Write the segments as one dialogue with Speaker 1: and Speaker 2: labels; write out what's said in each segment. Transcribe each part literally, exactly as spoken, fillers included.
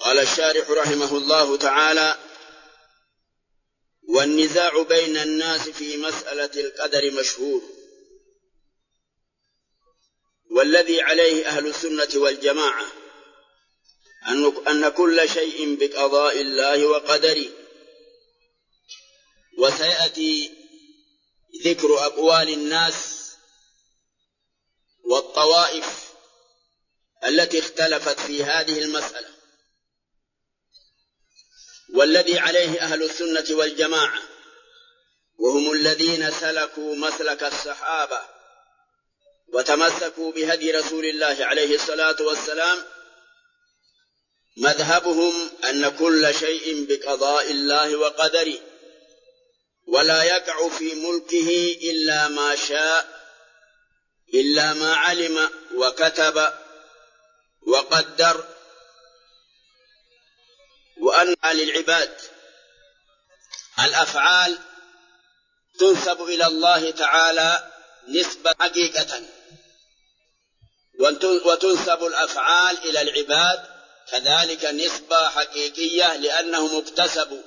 Speaker 1: قال الشارح رحمه الله تعالى: والنزاع بين الناس في مسألة القدر مشهور، والذي عليه أهل السنة والجماعة أن كل شيء بقضاء الله وقدره. وسيأتي ذكر أقوال الناس والطوائف التي اختلفت في هذه المسألة. والذي عليه أهل السنة والجماعة وهم الذين سلكوا مسلك الصحابة وتمسكوا بهدي رسول الله عليه الصلاة والسلام، مذهبهم أن كل شيء بقضاء الله وقدره، ولا يقع في ملكه إلا ما شاء، إلا ما علم وكتب وقدر. وأن للعباد الأفعال تنسب إلى الله تعالى نسبة حقيقة، وتنسب الأفعال إلى العباد كذلك نسبة حقيقية، لأنهم اكتسبوا،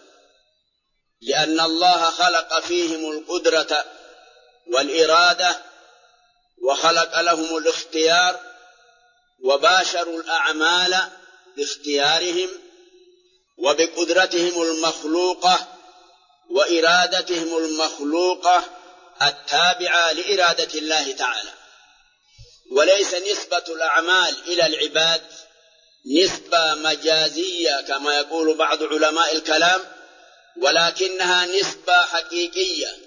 Speaker 1: لأن الله خلق فيهم القدرة والإرادة، وخلق لهم الاختيار، وباشروا الأعمال باختيارهم وبقدرتهم المخلوقة وإرادتهم المخلوقة التابعة لإرادة الله تعالى. وليس نسبة الأعمال إلى العباد نسبة مجازية كما يقول بعض علماء الكلام، ولكنها نسبة حقيقية،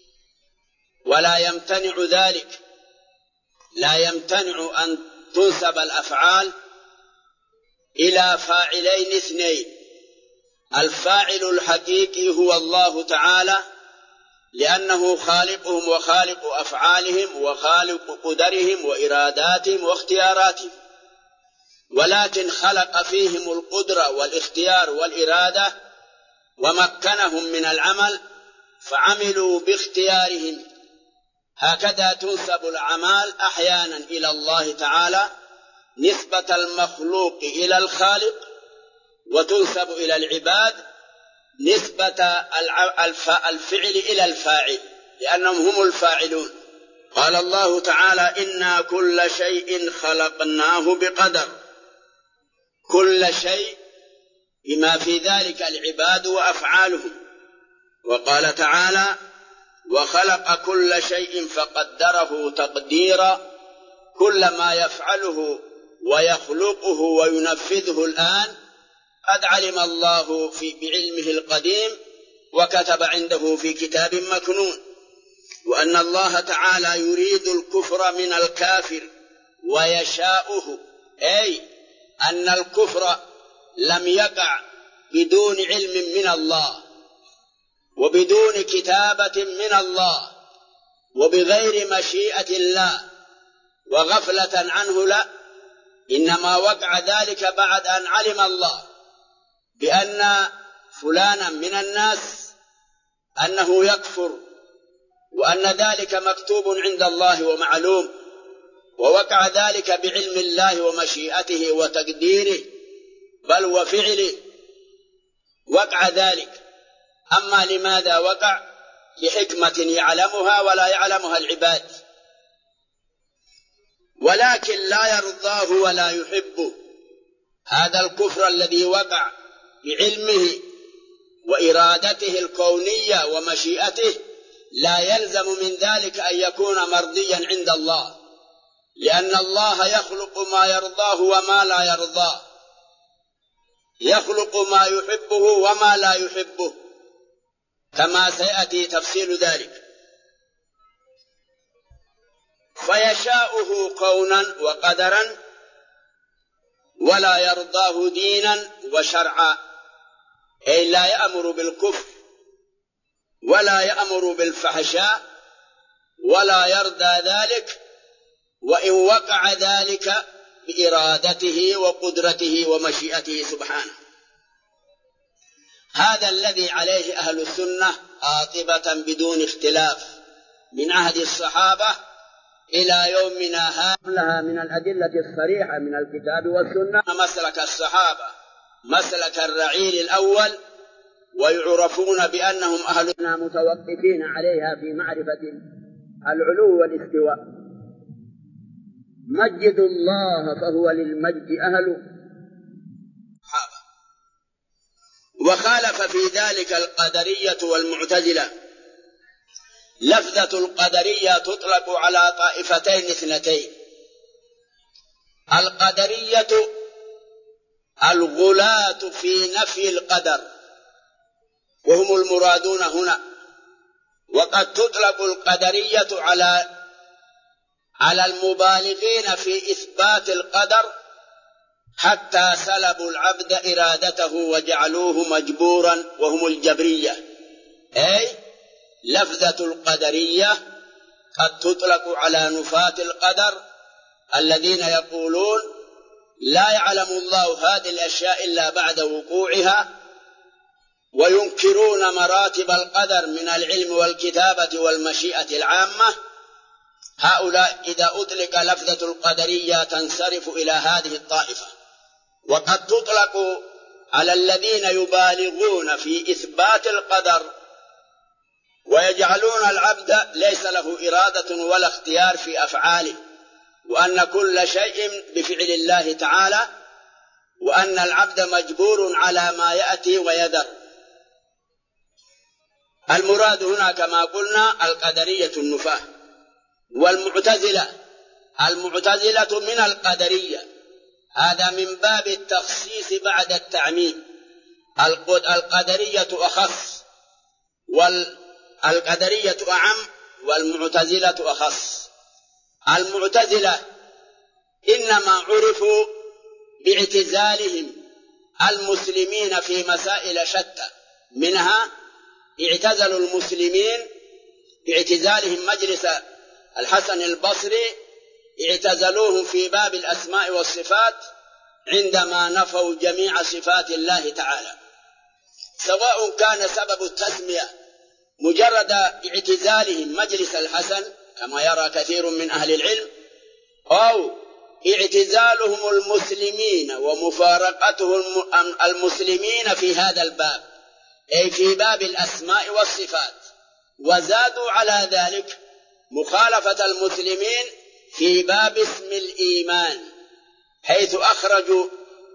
Speaker 1: ولا يمتنع ذلك، لا يمتنع أن تنسب الأفعال إلى فاعلين اثنين: الفاعل الحقيقي هو الله تعالى، لأنه خالقهم وخالق أفعالهم وخالق قدرهم وإراداتهم واختياراتهم، ولكن خلق فيهم القدرة والاختيار والإرادة ومكنهم من العمل فعملوا باختيارهم. هكذا تنسب الأعمال أحيانا إلى الله تعالى نسبة المخلوق إلى الخالق، وتنسب إلى العباد نسبة الفعل إلى الفاعل، لأنهم هم الفاعلون. قال الله تعالى: إنا كل شيء خلقناه بقدر. كل شيء بما في ذلك العباد وأفعالهم. وقال تعالى: وخلق كل شيء فقدره تقديرا. كل ما يفعله ويخلقه وينفذه الآن قد علم الله في بعلمه القديم وكتب عنده في كتاب مكنون. وأن الله تعالى يريد الكفر من الكافر ويشاؤه، أي أن الكفر لم يقع بدون علم من الله وبدون كتابة من الله وبغير مشيئة الله وغفلة عنه، لا، إنما وقع ذلك بعد أن علم الله بأن فلانا من الناس أنه يكفر، وأن ذلك مكتوب عند الله ومعلوم، ووقع ذلك بعلم الله ومشيئته وتقديره بل وفعله، وقع ذلك. أما لماذا وقع؟ لحكمة يعلمها ولا يعلمها العباد، ولكن لا يرضاه ولا يحبه. هذا الكفر الذي وقع بعلمه وإرادته الكونية ومشيئته لا يلزم من ذلك أن يكون مرضيا عند الله، لأن الله يخلق ما يرضاه وما لا يرضاه، يخلق ما يحبه وما لا يحبه، كما سيأتي تفصيل ذلك. فيشاؤه كونا وقدرا، ولا يرضاه دينا وشرعا، أي لا يأمر بالكفر ولا يأمر بالفحشاء ولا يرضى ذلك، وإن وقع ذلك بإرادته وقدرته ومشيئته سبحانه. هذا الذي عليه أهل السنة قاطبة بدون اختلاف من عهد الصحابة إلى يومنا هذا. لها من الأدلة الصريحة من الكتاب والسنة مسلك الصحابة مسلك الرعيل الأول ويعرفون بأنهم أهلنا متوقفين عليها في معرفة العلو والاستواء. مجد الله فهو للمجد أهل. وخالف في ذلك القدرية والمعتزلة. لفظة القدرية تطلق على طائفتين اثنتين: القدرية الغلاة في نفي القدر وهم المرادون هنا، وقد تطلق القدرية على على المبالغين في إثبات القدر حتى سلبوا العبد إرادته وجعلوه مجبورا وهم الجبرية. أي لفظة القدرية قد تطلق على نفاة القدر الذين يقولون لا يعلم الله هذه الأشياء إلا بعد وقوعها، وينكرون مراتب القدر من العلم والكتابة والمشيئة العامة. هؤلاء إذا أطلق لفظة القدرية تنصرف إلى هذه الطائفة. وقد تطلق على الذين يبالغون في إثبات القدر ويجعلون العبد ليس له إرادة ولا اختيار في أفعاله، وأن كل شيء بفعل الله تعالى، وأن العبد مجبور على ما يأتي ويذر. المراد هنا كما قلنا القدرية النفاة. والمعتزلة المعتزلة من القدرية، هذا من باب التخصيص بعد التعميم. القدرية أخص والقدرية أعم والمعتزلة أخص. المعتزلة إنما عرفوا باعتزالهم المسلمين في مسائل شتى، منها اعتزلوا المسلمين باعتزالهم مجلس الحسن البصري، اعتزلوهم في باب الأسماء والصفات عندما نفوا جميع صفات الله تعالى، سواء كان سبب التسمية مجرد اعتزالهم مجلس الحسن كما يرى كثير من أهل العلم، أو اعتزالهم المسلمين ومفارقتهم المسلمين في هذا الباب، أي في باب الأسماء والصفات، وزادوا على ذلك مخالفة المسلمين في باب اسم الإيمان، حيث أخرجوا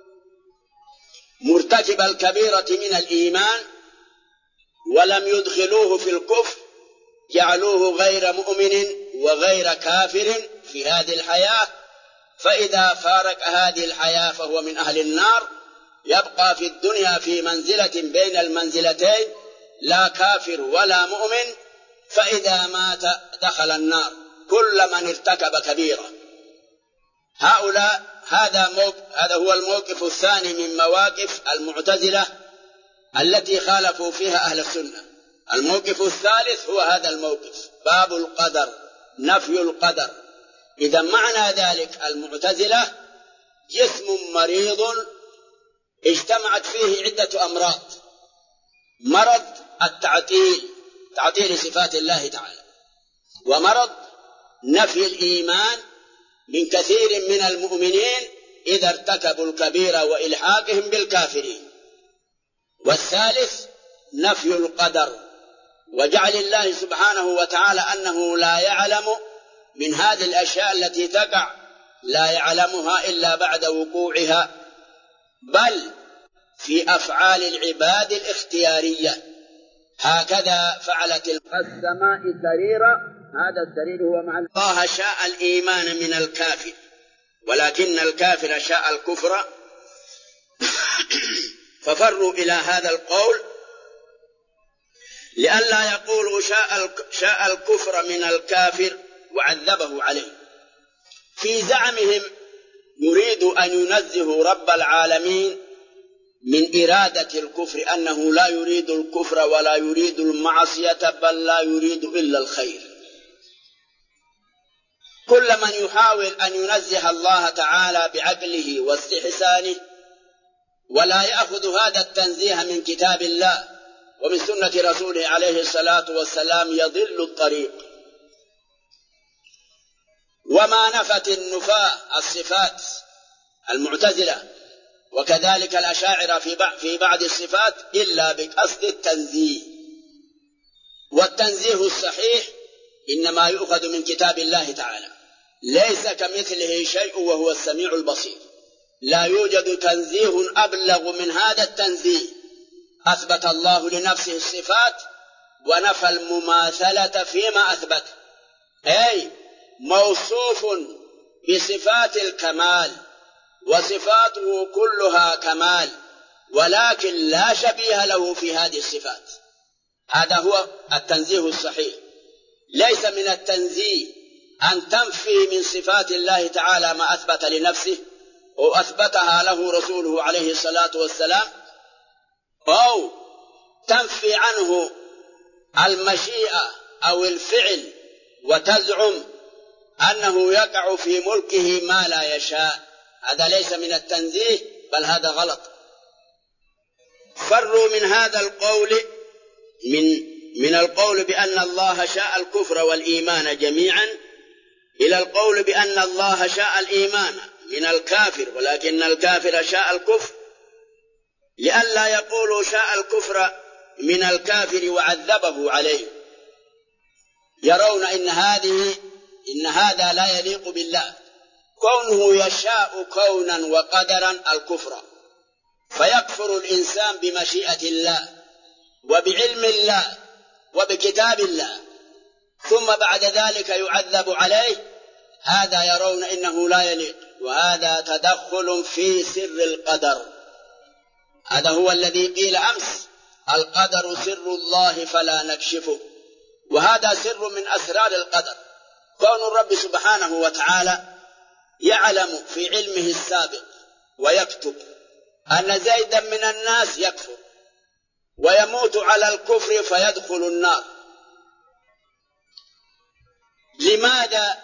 Speaker 1: مرتكب الكبيرة من الإيمان ولم يدخلوه في الكفر، جعلوه غير مؤمن وغير كافر في هذه الحياة، فإذا فارق هذه الحياة فهو من أهل النار، يبقى في الدنيا في منزلة بين المنزلتين، لا كافر ولا مؤمن، فإذا مات دخل النار كل من ارتكب كبيرة. هؤلاء هذا موقف هذا هو الموقف الثاني من مواقف المعتزلة التي خالفوا فيها أهل السنة. الموقف الثالث هو هذا الموقف، باب القدر، نفي القدر. إذا معنى ذلك المعتزلة جسم مريض اجتمعت فيه عدة أمراض: مرض التعطيل، تعطيل صفات الله تعالى، ومرض نفي الإيمان من كثير من المؤمنين إذا ارتكبوا الكبيرة وإلحاقهم بالكافرين، والثالث نفي القدر، وجعل الله سبحانه وتعالى أنه لا يعلم من هذه الأشياء التي تقع، لا يعلمها إلا بعد وقوعها، بل في أفعال العباد الاختيارية. هكذا فعلت السماء سريرا، هذا السرير هو مع الله شاء الإيمان من الكافر، ولكن الكافر شاء الكفر، ففروا إلى هذا القول لئلا يقولوا شاء شاء الكفر من الكافر وعذبه عليه. في زعمهم يريد أن ينزه رب العالمين من إرادة الكفر، أنه لا يريد الكفر ولا يريد المعصية، بل لا يريد إلا الخير. كل من يحاول أن ينزه الله تعالى بعقله واستحسانه ولا يأخذ هذا التنزيه من كتاب الله ومن سنة رسوله عليه الصلاة والسلام يضل الطريق. وما نفت النفاة الصفات المعتزلة وكذلك الأشاعرة في بعض الصفات إلا بقصد التنزيه. والتنزيه الصحيح إنما يؤخذ من كتاب الله تعالى، ليس كمثله شيء وهو السميع البصير. لا يوجد تنزيه أبلغ من هذا التنزيه. أثبت الله لنفسه الصفات ونفى المماثلة فيما أثبت، أي موصوف بصفات الكمال وصفاته كلها كمال، ولكن لا شبيه له في هذه الصفات. هذا هو التنزيه الصحيح. ليس من التنزيه أن تنفي من صفات الله تعالى ما أثبت لنفسه وأثبتها له رسوله عليه الصلاة والسلام، أو تنفي عنه المشيئة أو الفعل وتزعم أنه يقع في ملكه ما لا يشاء. هذا ليس من التنزيه، بل هذا غلط. فروا من هذا القول من من القول بأن الله شاء الكفر والإيمان جميعا إلى القول بأن الله شاء الإيمان من الكافر ولكن الكافر شاء الكفر، لئلا يقولوا شاء الكفر من الكافر وعذبه عليه. يرون إن هذه إن هذا لا يليق بالله، كونه يشاء كونا وقدرا الكفر، فيكفر الإنسان بمشيئة الله وبعلم الله وبكتاب الله، ثم بعد ذلك يعذب عليه. هذا يرون إنه لا يليق، وهذا تدخل في سر القدر. هذا هو الذي قيل أمس: القدر سر الله فلا نكشفه. وهذا سر من أسرار القدر، كون الرب سبحانه وتعالى يعلم في علمه السابق ويكتب أن زيدا من الناس يكفر ويموت على الكفر فيدخل النار. لماذا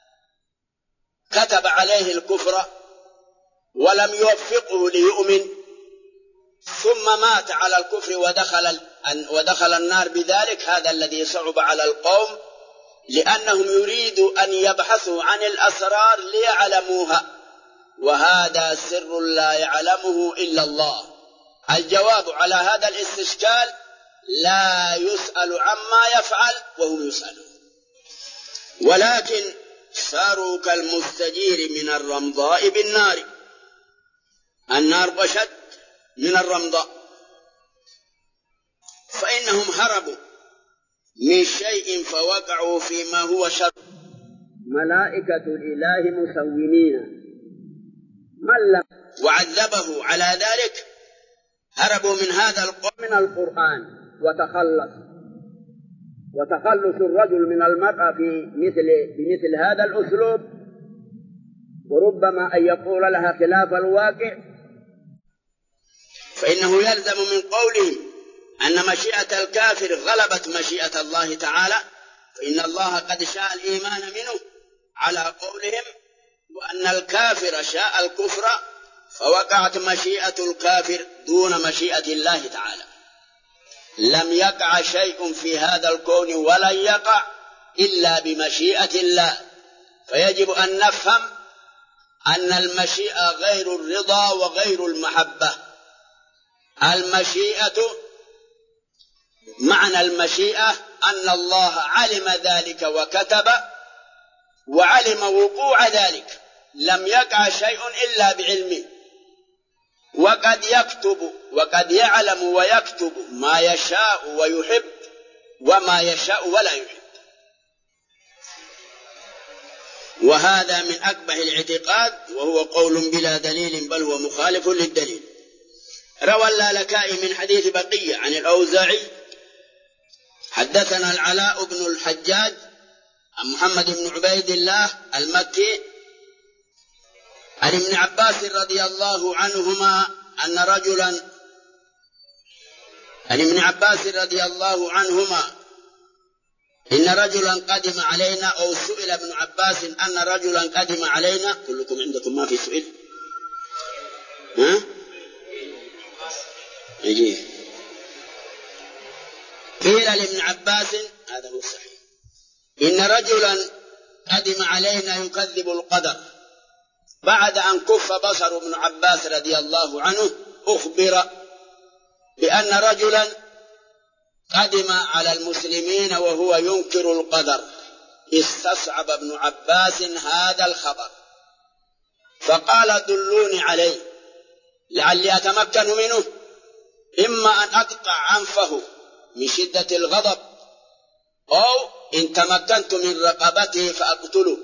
Speaker 1: كتب عليه الكفر ولم يوفقه ليؤمن، ثم مات على الكفر ودخل ودخل النار بذلك؟ هذا الذي صعب على القوم، لأنهم يريدوا أن يبحثوا عن الأسرار ليعلموها، وهذا سر لا يعلمه إلا الله. الجواب على هذا الاستشكال: لا يسأل عما يفعل وهم يسألون. ولكن صاروا كالمستجير من الرمضاء بالنار، النار أشد من الرمضاء، فإنهم هربوا من شيء فوقعوا فيما هو شر. ملائكة الإله مسومين من لم وعذبه على ذلك. هربوا من هذا القرآن من القرآن وتخلص وتخلص الرجل من المرأة في مثل بمثل هذا الأسلوب، وربما أن يقول لها خلاف الواقع، فإنه يلزم من قولهم أن مشيئة الكافر غلبت مشيئة الله تعالى، فإن الله قد شاء الإيمان منه على قولهم، وأن الكافر شاء الكفر، فوقعت مشيئة الكافر دون مشيئة الله تعالى. لم يقع شيء في هذا الكون ولن يقع إلا بمشيئة الله، فيجب أن نفهم أن المشيئة غير الرضا وغير المحبة. المشيئة معنى المشيئة أن الله علم ذلك وكتب وعلم وقوع ذلك، لم يقع شيء إلا بعلمه. وقد يكتب وقد يعلم ويكتب ما يشاء ويحب وما يشاء ولا يحب. وهذا من أقبح الاعتقاد، وهو قول بلا دليل بل هو مخالف للدليل. روى اللالكائي من حديث بقية عن الأوزاعي: حدثنا العلاء بن الحجاج عن محمد بن عبيد الله المكي عن ابن عباس رضي الله عنهما أن رجلا عن ابن عباس رضي الله عنهما إن رجلا قدم علينا، أو سئل ابن عباس أن رجلا قدم علينا. كلكم عندكم ما في سؤال؟ ها؟ يجيه. قيل لابن عباس، هذا هو الصحيح، إن رجلا قدم علينا يكذب القدر، بعد أن كف بصر ابن عباس رضي الله عنه أخبر بأن رجلا قدم على المسلمين وهو ينكر القدر. استصعب ابن عباس هذا الخبر فقال دلوني عليه لعلي أتمكن منه، إما أن أقطع أنفه من شدة الغضب، أو إن تمكنت من رقبته فأقتله.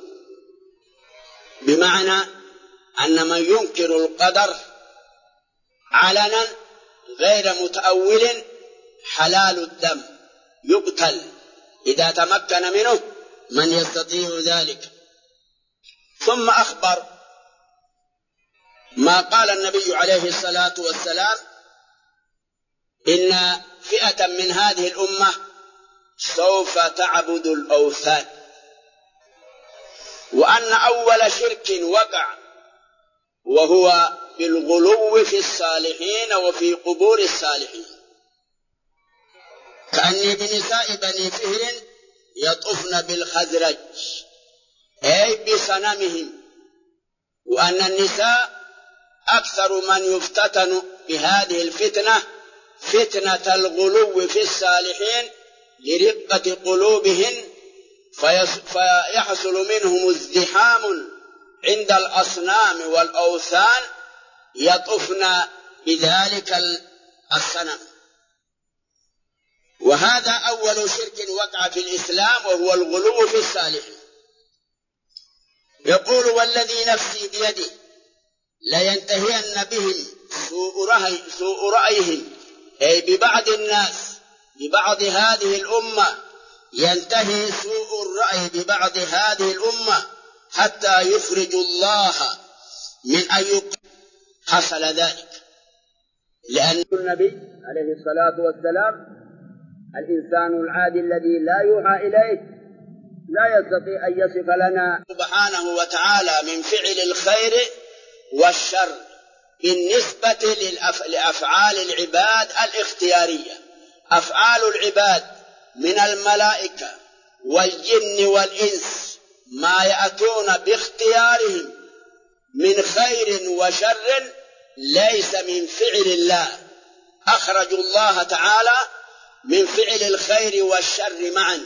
Speaker 1: بمعنى أن من ينكر القدر علنا غير متأول حلال الدم يقتل إذا تمكن منه من يستطيع ذلك. ثم أخبر ما قال النبي عليه الصلاة والسلام إن فئة من هذه الأمة سوف تعبد الأوثان، وأن أول شرك وقع وهو بالغلو في الصالحين وفي قبور الصالحين، كأني بنساء بني فهر يطفن بالخزرج أي بصنمهم، وأن النساء أكثر من يفتتن بهذه الفتنة فتنة الغلو في الصالحين لرقة قلوبهن، فيحصل منهم ازدحام عند الأصنام والأوثان يطفن بذلك الصنم. وهذا أول شرك وقع في الإسلام وهو الغلو في الصالحين. يقول والذي نفسي بيده لينتهين بهم سوء, رأي سوء رأيهم، أي ببعض الناس ببعض هذه الأمة ينتهي سوء الرأي ببعض هذه الأمة حتى يخرج الله من أن يقتل. حصل ذلك لأن النبي عليه الصلاة والسلام الإنسان العادي الذي لا يوحى إليه لا يستطيع أن يصف لنا سبحانه وتعالى من فعل الخير والشر بالنسبة لأفعال العباد الاختيارية. أفعال العباد من الملائكة والجن والإنس ما يأتون باختيارهم من خير وشر ليس من فعل الله، أخرجوا الله تعالى من فعل الخير والشر معا،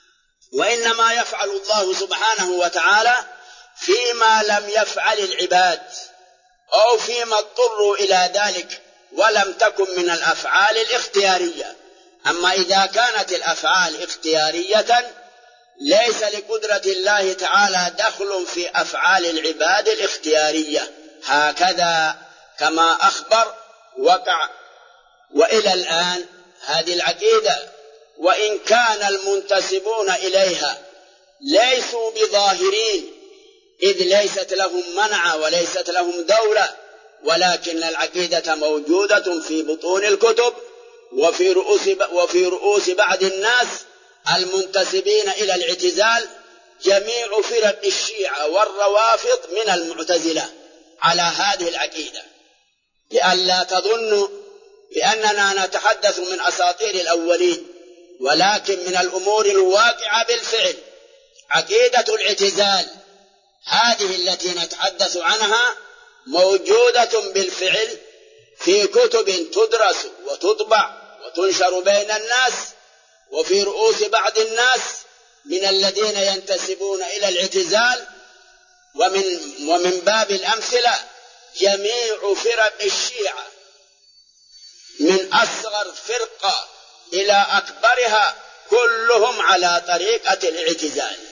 Speaker 1: وإنما يفعل الله سبحانه وتعالى فيما لم يفعل العباد أو فيما اضطروا إلى ذلك ولم تكن من الأفعال الاختيارية. أما إذا كانت الأفعال اختيارية ليس لقدرة الله تعالى دخل في أفعال العباد الاختيارية، هكذا كما أخبر وقع. وإلى الآن هذه العقيدة وإن كان المنتسبون إليها ليسوا بظاهرين إذ ليست لهم منع وليست لهم دولة، ولكن العقيدة موجودة في بطون الكتب وفي رؤوس وفي رؤوس بعض الناس المنتسبين إلى الاعتزال. جميع فرق الشيعة والروافض من المعتزلة على هذه العقيدة، لئلا تظنوا بأننا نتحدث من أساطير الأولين، ولكن من الأمور الواقعة بالفعل. عقيدة الاعتزال هذه التي نتحدث عنها موجودة بالفعل في كتب تدرس وتطبع وتنشر بين الناس وفي رؤوس بعض الناس من الذين ينتسبون إلى الاعتزال. ومن, ومن باب الأمثلة جميع فرق الشيعة من أصغر فرقة إلى أكبرها كلهم على طريقة الاعتزال.